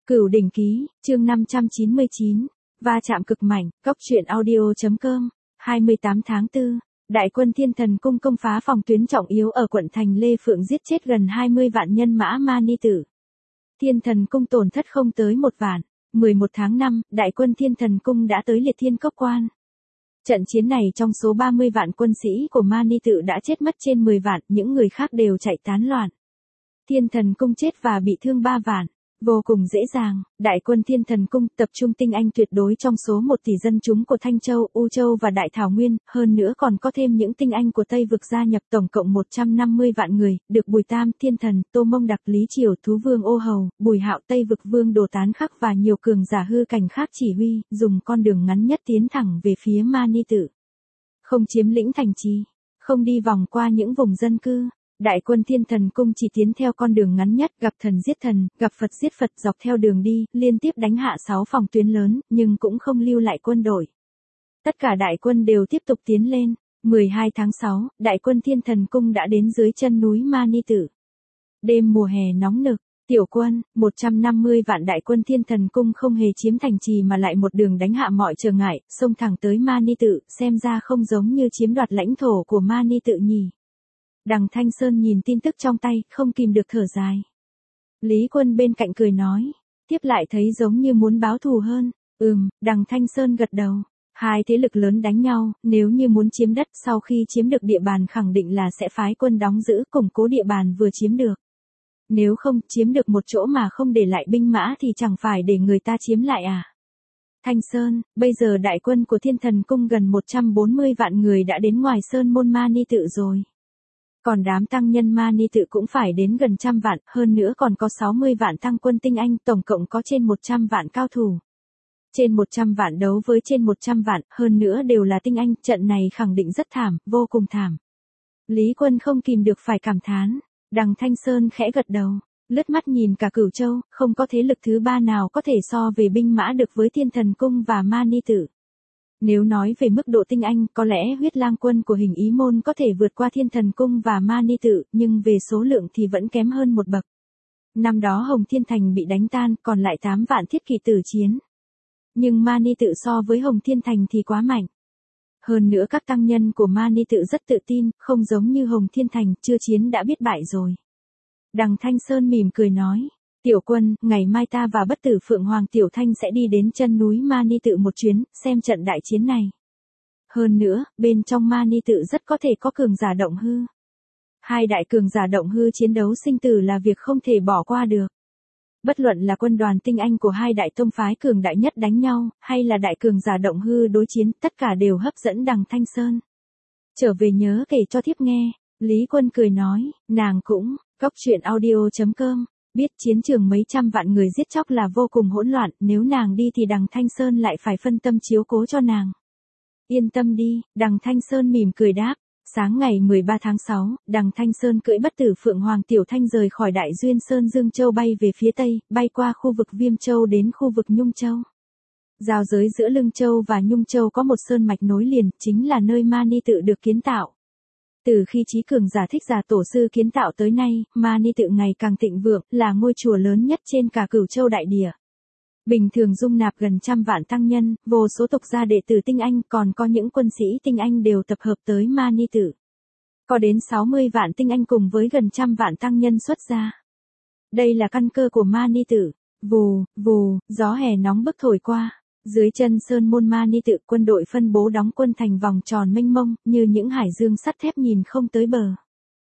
Cửu đỉnh ký, chương 599, va chạm cực mạnh, Cốc truyện audio.com, 28 tháng 4, Đại quân Thiên Thần Cung công phá phòng tuyến trọng yếu ở quận thành Lê Phượng giết chết gần 20 vạn nhân mã Mani tử. Thiên Thần Cung tổn thất không tới 1 vạn. 11 tháng 5, Đại quân Thiên Thần Cung đã tới Liệt Thiên Cốc Quan. Trận chiến này trong số 30 vạn quân sĩ của Mani tự đã chết mất trên 10 vạn, những người khác đều chạy tán loạn. Thiên Thần Cung chết và bị thương 3 vạn. Vô cùng dễ dàng, Đại quân Thiên Thần Cung tập trung tinh anh tuyệt đối trong số 1 tỷ dân chúng của Thanh Châu, U Châu và Đại Thảo Nguyên, hơn nữa còn có thêm những tinh anh của Tây Vực gia nhập, tổng cộng 150 vạn người, được Bùi Tam, Thiên Thần, Tô Mông Đặc, Lý Triều, Thú Vương Ô Hầu, Bùi Hạo, Tây Vực Vương Đồ Tán Khắc và nhiều cường giả hư cảnh khác chỉ huy, dùng con đường ngắn nhất tiến thẳng về phía Mani tự. Không chiếm lĩnh thành trì, không đi vòng qua những vùng dân cư. Đại quân Thiên Thần Cung chỉ tiến theo con đường ngắn nhất, gặp thần giết thần, gặp Phật giết Phật, dọc theo đường đi, liên tiếp đánh hạ 6 phòng tuyến lớn, nhưng cũng không lưu lại quân đội. Tất cả đại quân đều tiếp tục tiến lên. 12 tháng 6, Đại quân Thiên Thần Cung đã đến dưới chân núi Mani tử. Đêm mùa hè nóng nực, tiểu quân, 150 vạn đại quân Thiên Thần Cung không hề chiếm thành trì mà lại một đường đánh hạ mọi trở ngại, xông thẳng tới Mani tự, xem ra không giống như chiếm đoạt lãnh thổ của Mani tự nhỉ. Đằng Thanh Sơn nhìn tin tức trong tay, không kìm được thở dài. Lý Quân bên cạnh cười nói, tiếp lại thấy giống như muốn báo thù hơn. Đằng Thanh Sơn gật đầu. Hai thế lực lớn đánh nhau, nếu như muốn chiếm đất, sau khi chiếm được địa bàn khẳng định là sẽ phái quân đóng giữ, củng cố địa bàn vừa chiếm được. Nếu không, chiếm được một chỗ mà không để lại binh mã thì chẳng phải để người ta chiếm lại à? Thanh Sơn, bây giờ đại quân của Thiên Thần Cung gần 140 vạn người đã đến ngoài sơn môn Mani tự rồi. Còn đám tăng nhân Mani tự cũng phải đến gần 100 vạn, hơn nữa còn có 60 vạn tăng quân tinh anh, tổng cộng có trên 100 vạn cao thủ. Trên 100 vạn đấu với trên 100 vạn, hơn nữa đều là tinh anh, trận này khẳng định rất thảm, vô cùng thảm. Lý Quân không kìm được phải cảm thán. Đằng Thanh Sơn khẽ gật đầu, lướt mắt nhìn cả Cửu Châu, không có thế lực thứ ba nào có thể so về binh mã được với Thiên Thần Cung và Mani tự. Nếu nói về mức độ tinh anh, có lẽ Huyết Lang quân của Hình Ý Môn có thể vượt qua Thiên Thần Cung và Mani tự, nhưng về số lượng thì vẫn kém hơn một bậc. Năm đó Hồng Thiên Thành bị đánh tan, còn lại 8 vạn thiết kỵ tử chiến. Nhưng Mani tự so với Hồng Thiên Thành thì quá mạnh. Hơn nữa các tăng nhân của Mani tự rất tự tin, không giống như Hồng Thiên Thành, chưa chiến đã biết bại rồi. Đằng Thanh Sơn mỉm cười nói, tiểu quân, ngày mai ta và Bất Tử Phượng Hoàng Tiểu Thanh sẽ đi đến chân núi Mani tự một chuyến, xem trận đại chiến này. Hơn nữa, bên trong Mani tự rất có thể có cường giả động hư. Hai đại cường giả động hư chiến đấu sinh tử là việc không thể bỏ qua được. Bất luận là quân đoàn tinh anh của hai đại tông phái cường đại nhất đánh nhau, hay là đại cường giả động hư đối chiến, tất cả đều hấp dẫn đằng Thanh Sơn. Trở về nhớ kể cho thiếp nghe, Lý Quân cười nói, nàng cũng, Cốc truyện audio.com, biết chiến trường mấy trăm vạn người giết chóc là vô cùng hỗn loạn, nếu nàng đi thì đằng Thanh Sơn lại phải phân tâm chiếu cố cho nàng. Yên tâm đi, đằng Thanh Sơn mỉm cười đáp. Sáng ngày 13 tháng 6, đằng Thanh Sơn cưỡi Bất Tử Phượng Hoàng Tiểu Thanh rời khỏi Đại Duyên Sơn Dương Châu bay về phía Tây, bay qua khu vực Viêm Châu đến khu vực Nhung Châu. Giao giới giữa Lương Châu và Nhung Châu có một sơn mạch nối liền, chính là nơi Mani tự được kiến tạo. Từ khi Chí Cường Giả Thích Giả Tổ sư kiến tạo tới nay, Mani tự ngày càng thịnh vượng, là ngôi chùa lớn nhất trên cả Cửu Châu đại địa. Bình thường dung nạp gần 100 vạn tăng nhân, vô số tục gia đệ tử tinh anh, còn có những quân sĩ tinh anh đều tập hợp tới Mani tự. Có đến 60 vạn tinh anh cùng với gần 100 vạn tăng nhân xuất gia. Đây là căn cơ của Mani tự. Vù, vù, gió hè nóng bức thổi qua. Dưới chân sơn môn Mani tự, quân đội phân bố đóng quân thành vòng tròn mênh mông, như những hải dương sắt thép nhìn không tới bờ.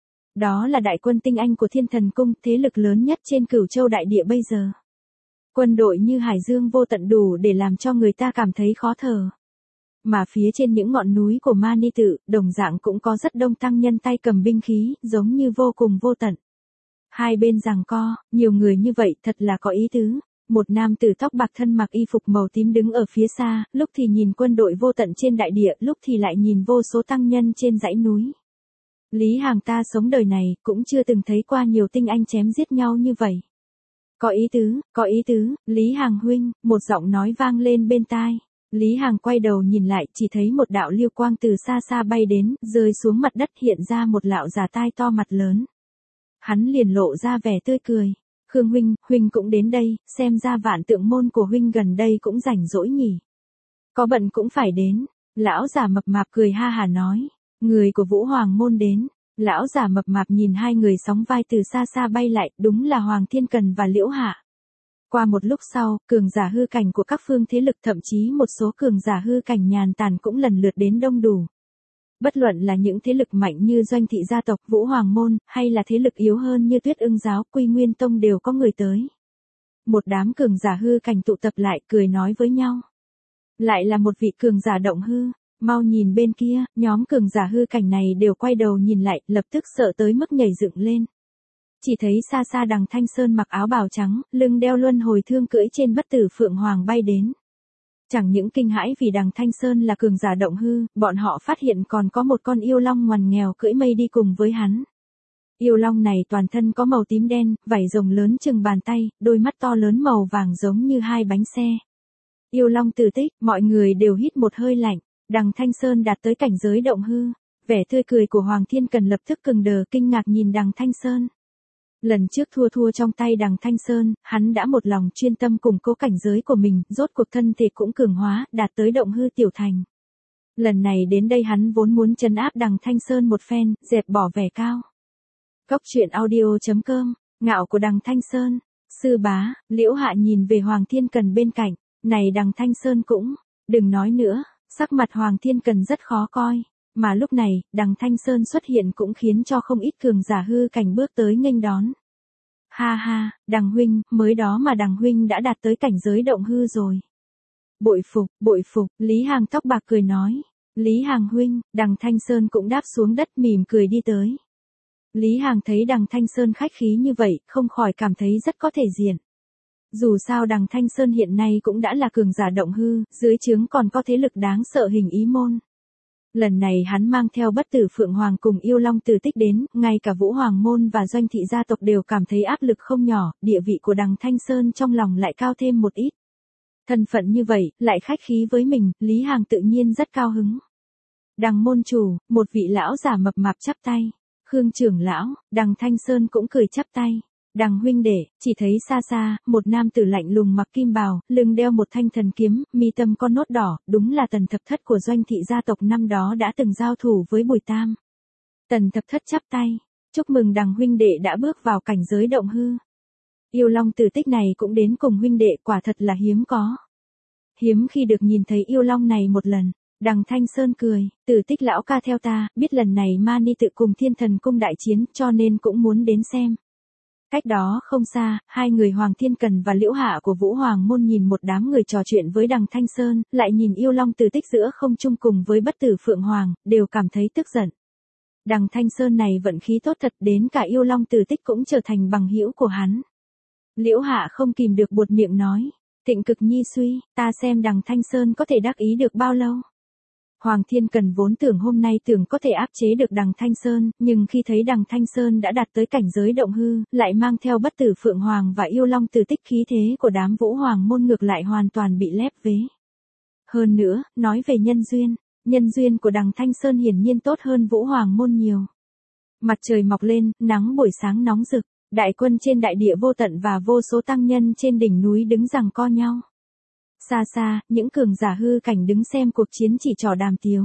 Đó là đại quân tinh anh của Thiên Thần Cung, thế lực lớn nhất trên Cửu Châu đại địa bây giờ. Quân đội như hải dương vô tận đủ để làm cho người ta cảm thấy khó thở. Mà phía trên những ngọn núi của Mani tự, đồng dạng cũng có rất đông tăng nhân tay cầm binh khí, giống như vô cùng vô tận. Hai bên giằng co, nhiều người như vậy thật là có ý tứ. Một nam tử tóc bạc thân mặc y phục màu tím đứng ở phía xa, lúc thì nhìn quân đội vô tận trên đại địa, lúc thì lại nhìn vô số tăng nhân trên dãy núi. Lý Hàng ta sống đời này, cũng chưa từng thấy qua nhiều tinh anh chém giết nhau như vậy. Có ý tứ, Lý Hàng huynh, một giọng nói vang lên bên tai. Lý Hàng quay đầu nhìn lại, chỉ thấy một đạo lưu quang từ xa xa bay đến, rơi xuống mặt đất hiện ra một lão già tai to mặt lớn. Hắn liền lộ ra vẻ tươi cười. Khương huynh, huynh cũng đến đây, xem ra Vạn Tượng môn của huynh gần đây cũng rảnh rỗi nhỉ. Có bận cũng phải đến. Lão già mập mạp cười ha hà nói. Người của Vũ Hoàng môn đến. Lão già mập mạp nhìn hai người sóng vai từ xa xa bay lại, đúng là Hoàng Thiên Cần và Liễu Hạ. Qua một lúc sau, cường giả hư cảnh của các phương thế lực, thậm chí một số cường giả hư cảnh nhàn tản cũng lần lượt đến đông đủ. Bất luận là những thế lực mạnh như Doanh thị gia tộc, Vũ Hoàng môn, hay là thế lực yếu hơn như Tuyết Ưng giáo, Quy Nguyên tông đều có người tới. Một đám cường giả hư cảnh tụ tập lại, cười nói với nhau. Lại là một vị cường giả động hư, mau nhìn bên kia. Nhóm cường giả hư cảnh này đều quay đầu nhìn lại, lập tức sợ tới mức nhảy dựng lên. Chỉ thấy xa xa Đằng Thanh Sơn mặc áo bào trắng, lưng đeo luân hồi thương, cưỡi trên bất tử phượng hoàng bay đến. Chẳng những kinh hãi vì Đằng Thanh Sơn là cường giả động hư, bọn họ phát hiện còn có một con yêu long ngoằn nghèo cưỡi mây đi cùng với hắn. Yêu long này toàn thân có màu tím đen, vảy rồng lớn chừng bàn tay, đôi mắt to lớn màu vàng giống như hai bánh xe. Yêu long Tử Tích, mọi người đều hít một hơi lạnh. Đằng Thanh Sơn đạt tới cảnh giới động hư. Vẻ tươi cười của Hoàng Thiên Cần lập tức cứng đờ, kinh ngạc nhìn Đằng Thanh Sơn. Lần trước thua trong tay Đằng Thanh Sơn, hắn đã một lòng chuyên tâm củng cố cảnh giới của mình, rốt cuộc thân thể cũng cường hóa, đạt tới động hư tiểu thành. Lần này đến đây hắn vốn muốn trấn áp Đằng Thanh Sơn một phen, dẹp bỏ vẻ cao. Cốc truyện audio.com, ngạo của Đằng Thanh Sơn. Sư bá, Liễu Hạ nhìn về Hoàng Thiên Cần bên cạnh, này Đằng Thanh Sơn cũng, đừng nói nữa, sắc mặt Hoàng Thiên Cần rất khó coi. Mà lúc này, Đằng Thanh Sơn xuất hiện cũng khiến cho không ít cường giả hư cảnh bước tới nghênh đón. Ha ha, Đằng huynh, mới đó mà Đằng huynh đã đạt tới cảnh giới động hư rồi. Bội phục, Lý Hàng tóc bạc cười nói. Lý Hàng huynh, Đằng Thanh Sơn cũng đáp xuống đất mỉm cười đi tới. Lý Hàng thấy Đằng Thanh Sơn khách khí như vậy, không khỏi cảm thấy rất có thể diện. Dù sao Đằng Thanh Sơn hiện nay cũng đã là cường giả động hư, dưới trướng còn có thế lực đáng sợ Hình Ý môn. Lần này hắn mang theo bất tử Phượng Hoàng cùng yêu long Tử Tích đến, ngay cả Vũ Hoàng môn và Doanh thị gia tộc đều cảm thấy áp lực không nhỏ, địa vị của Đằng Thanh Sơn trong lòng lại cao thêm một ít. Thân phận như vậy, lại khách khí với mình, Lý Hàng tự nhiên rất cao hứng. Đằng môn chủ, một vị lão giả mập mạp chắp tay. Khương trưởng lão, Đằng Thanh Sơn cũng cười chắp tay. Đằng huynh đệ, chỉ thấy xa xa, một nam tử lạnh lùng mặc kim bào, lưng đeo một thanh thần kiếm, mi tâm con nốt đỏ, đúng là Tần Thập Thất của Doanh thị gia tộc năm đó đã từng giao thủ với Bùi Tam. Tần Thập Thất chắp tay, chúc mừng Đằng huynh đệ đã bước vào cảnh giới động hư. Yêu long Tử Tích này cũng đến cùng huynh đệ, quả thật là hiếm có. Hiếm khi được nhìn thấy yêu long này một lần. Đằng Thanh Sơn cười, Tử Tích lão ca theo ta, biết lần này Ma Ni tự cùng Thiên Thần cung đại chiến, cho nên cũng muốn đến xem. Cách đó không xa, hai người Hoàng Thiên Cần và Liễu Hạ của Vũ Hoàng môn nhìn một đám người trò chuyện với Đằng Thanh Sơn, lại nhìn yêu long Tử Tích giữa không trung cùng với bất tử Phượng Hoàng, đều cảm thấy tức giận. Đằng Thanh Sơn này vận khí tốt thật, đến cả yêu long Tử Tích cũng trở thành bằng hữu của hắn. Liễu Hạ không kìm được buột miệng nói, Thịnh Cực Nhi suy, ta xem Đằng Thanh Sơn có thể đắc ý được bao lâu. Hoàng Thiên Cần vốn tưởng hôm nay có thể áp chế được Đằng Thanh Sơn, nhưng khi thấy Đằng Thanh Sơn đã đạt tới cảnh giới động hư, lại mang theo bất tử Phượng Hoàng và yêu long Tử Tích, khí thế của đám Vũ Hoàng môn ngược lại hoàn toàn bị lép vế. Hơn nữa, nói về nhân duyên của Đằng Thanh Sơn hiển nhiên tốt hơn Vũ Hoàng môn nhiều. Mặt trời mọc lên, nắng buổi sáng nóng rực, đại quân trên đại địa vô tận và vô số tăng nhân trên đỉnh núi đứng giằng co nhau. Xa xa, những cường giả hư cảnh đứng xem cuộc chiến chỉ trỏ đàm tiếu.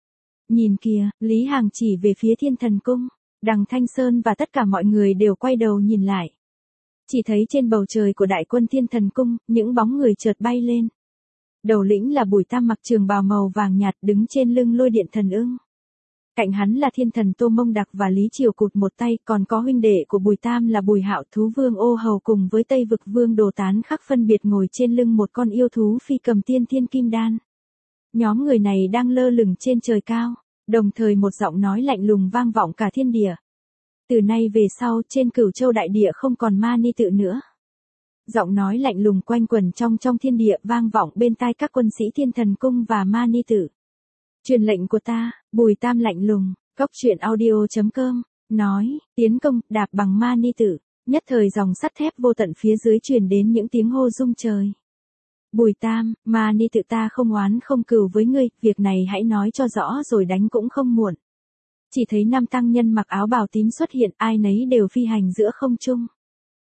Nhìn kìa, Lý Hàng chỉ về phía Thiên Thần cung, Đằng Thanh Sơn và tất cả mọi người đều quay đầu nhìn lại. Chỉ thấy trên bầu trời của đại quân Thiên Thần cung, những bóng người chợt bay lên. Đầu lĩnh là Bùi Tam mặc trường bào màu vàng nhạt đứng trên lưng lôi điện thần ưng. Cạnh hắn là thiên thần Tô Mông Đặc và Lý Triều Cụt một tay, còn có huynh đệ của Bùi Tam là Bùi Hạo thú vương Ô Hầu cùng với Tây Vực vương Đồ Tán Khắc phân biệt ngồi trên lưng một con yêu thú phi cầm tiên thiên kim đan. Nhóm người này đang lơ lửng trên trời cao, đồng thời một giọng nói lạnh lùng vang vọng cả thiên địa. Từ nay về sau, trên Cửu Châu đại địa không còn Ma Ni tự nữa. Giọng nói lạnh lùng quanh quẩn trong thiên địa, vang vọng bên tai các quân sĩ Thiên Thần cung và Ma Ni tự. Truyền lệnh của ta, Bùi Tam lạnh lùng. Cốc truyện audio.com, nói, tiến công, đạp bằng Ma Ni tự. Nhất thời dòng sắt thép vô tận phía dưới truyền đến những tiếng hô rung trời. Bùi Tam, Ma Ni tự ta không oán không cừu với ngươi, việc này hãy nói cho rõ rồi đánh cũng không muộn. Chỉ thấy năm tăng nhân mặc áo bào tím xuất hiện, ai nấy đều phi hành giữa không trung.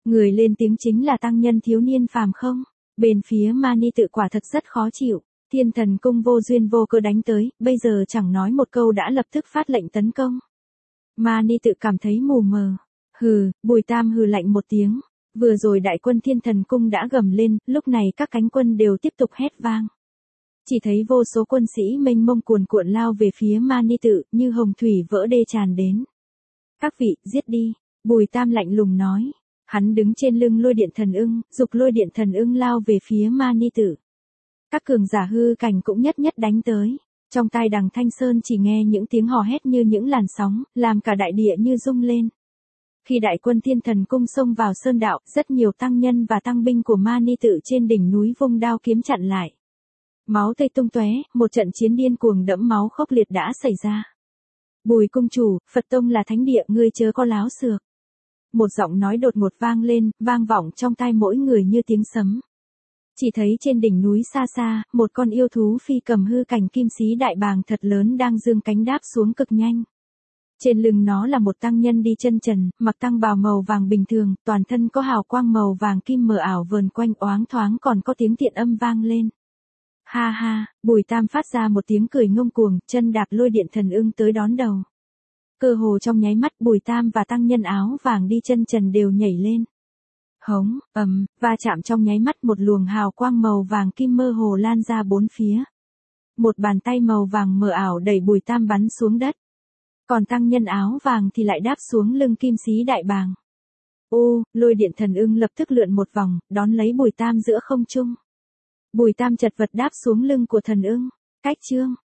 Người lên tiếng chính là tăng nhân thiếu niên phàm không. Bên phía Mani tự quả thật rất khó chịu. Thiên thần cung vô duyên vô cớ đánh tới, bây giờ chẳng nói một câu đã lập tức phát lệnh tấn công. Mani tự cảm thấy mù mờ. Hừ, Bùi Tam hừ lạnh một tiếng. Vừa rồi đại quân thiên thần cung đã gầm lên, lúc này các cánh quân đều tiếp tục hét vang. Chỉ thấy vô số quân sĩ mênh mông cuồn cuộn lao về phía Mani tự, như hồng thủy vỡ đê tràn đến. Các vị, giết đi, Bùi Tam lạnh lùng nói. Hắn đứng trên lưng lôi điện thần ưng, dục lôi điện thần ưng lao về phía Mani tự. Các cường giả hư cảnh cũng nhất nhất đánh tới. Trong tai Đằng Thanh Sơn chỉ nghe những tiếng hò hét như những làn sóng, làm cả đại địa như rung lên. Khi đại quân thiên thần cung xông vào sơn đạo, rất nhiều tăng nhân và tăng binh của Mani tự trên đỉnh núi vung đao kiếm chặn lại. Máu tươi tung tóe, một trận chiến điên cuồng đẫm máu khốc liệt đã xảy ra. Bùi cung chủ, Phật tông là thánh địa, ngươi chớ có láo xược. Một giọng nói đột ngột vang lên, vang vọng trong tai mỗi người như tiếng sấm. Chỉ thấy trên đỉnh núi xa xa, một con yêu thú phi cầm hư cảnh kim xí đại bàng thật lớn đang dương cánh đáp xuống cực nhanh. Trên lưng nó là một tăng nhân đi chân trần, mặc tăng bào màu vàng bình thường, toàn thân có hào quang màu vàng kim mờ ảo vờn quanh oáng thoáng còn có tiếng thiện âm vang lên. Ha ha, Bùi Tam phát ra một tiếng cười ngông cuồng, chân đạp lôi điện thần ưng tới đón đầu. Cơ hồ trong nháy mắt Bùi Tam và tăng nhân áo vàng đi chân trần đều nhảy lên. Hống, va chạm trong nháy mắt một luồng hào quang màu vàng kim mơ hồ lan ra bốn phía. Một bàn tay màu vàng mờ ảo đẩy Bùi Tam bắn xuống đất. Còn tăng nhân áo vàng thì lại đáp xuống lưng kim xí đại bàng. Ô, lôi điện thần ưng lập tức lượn một vòng, đón lấy Bùi Tam giữa không trung. Bùi Tam chật vật đáp xuống lưng của thần ưng. Cách chương.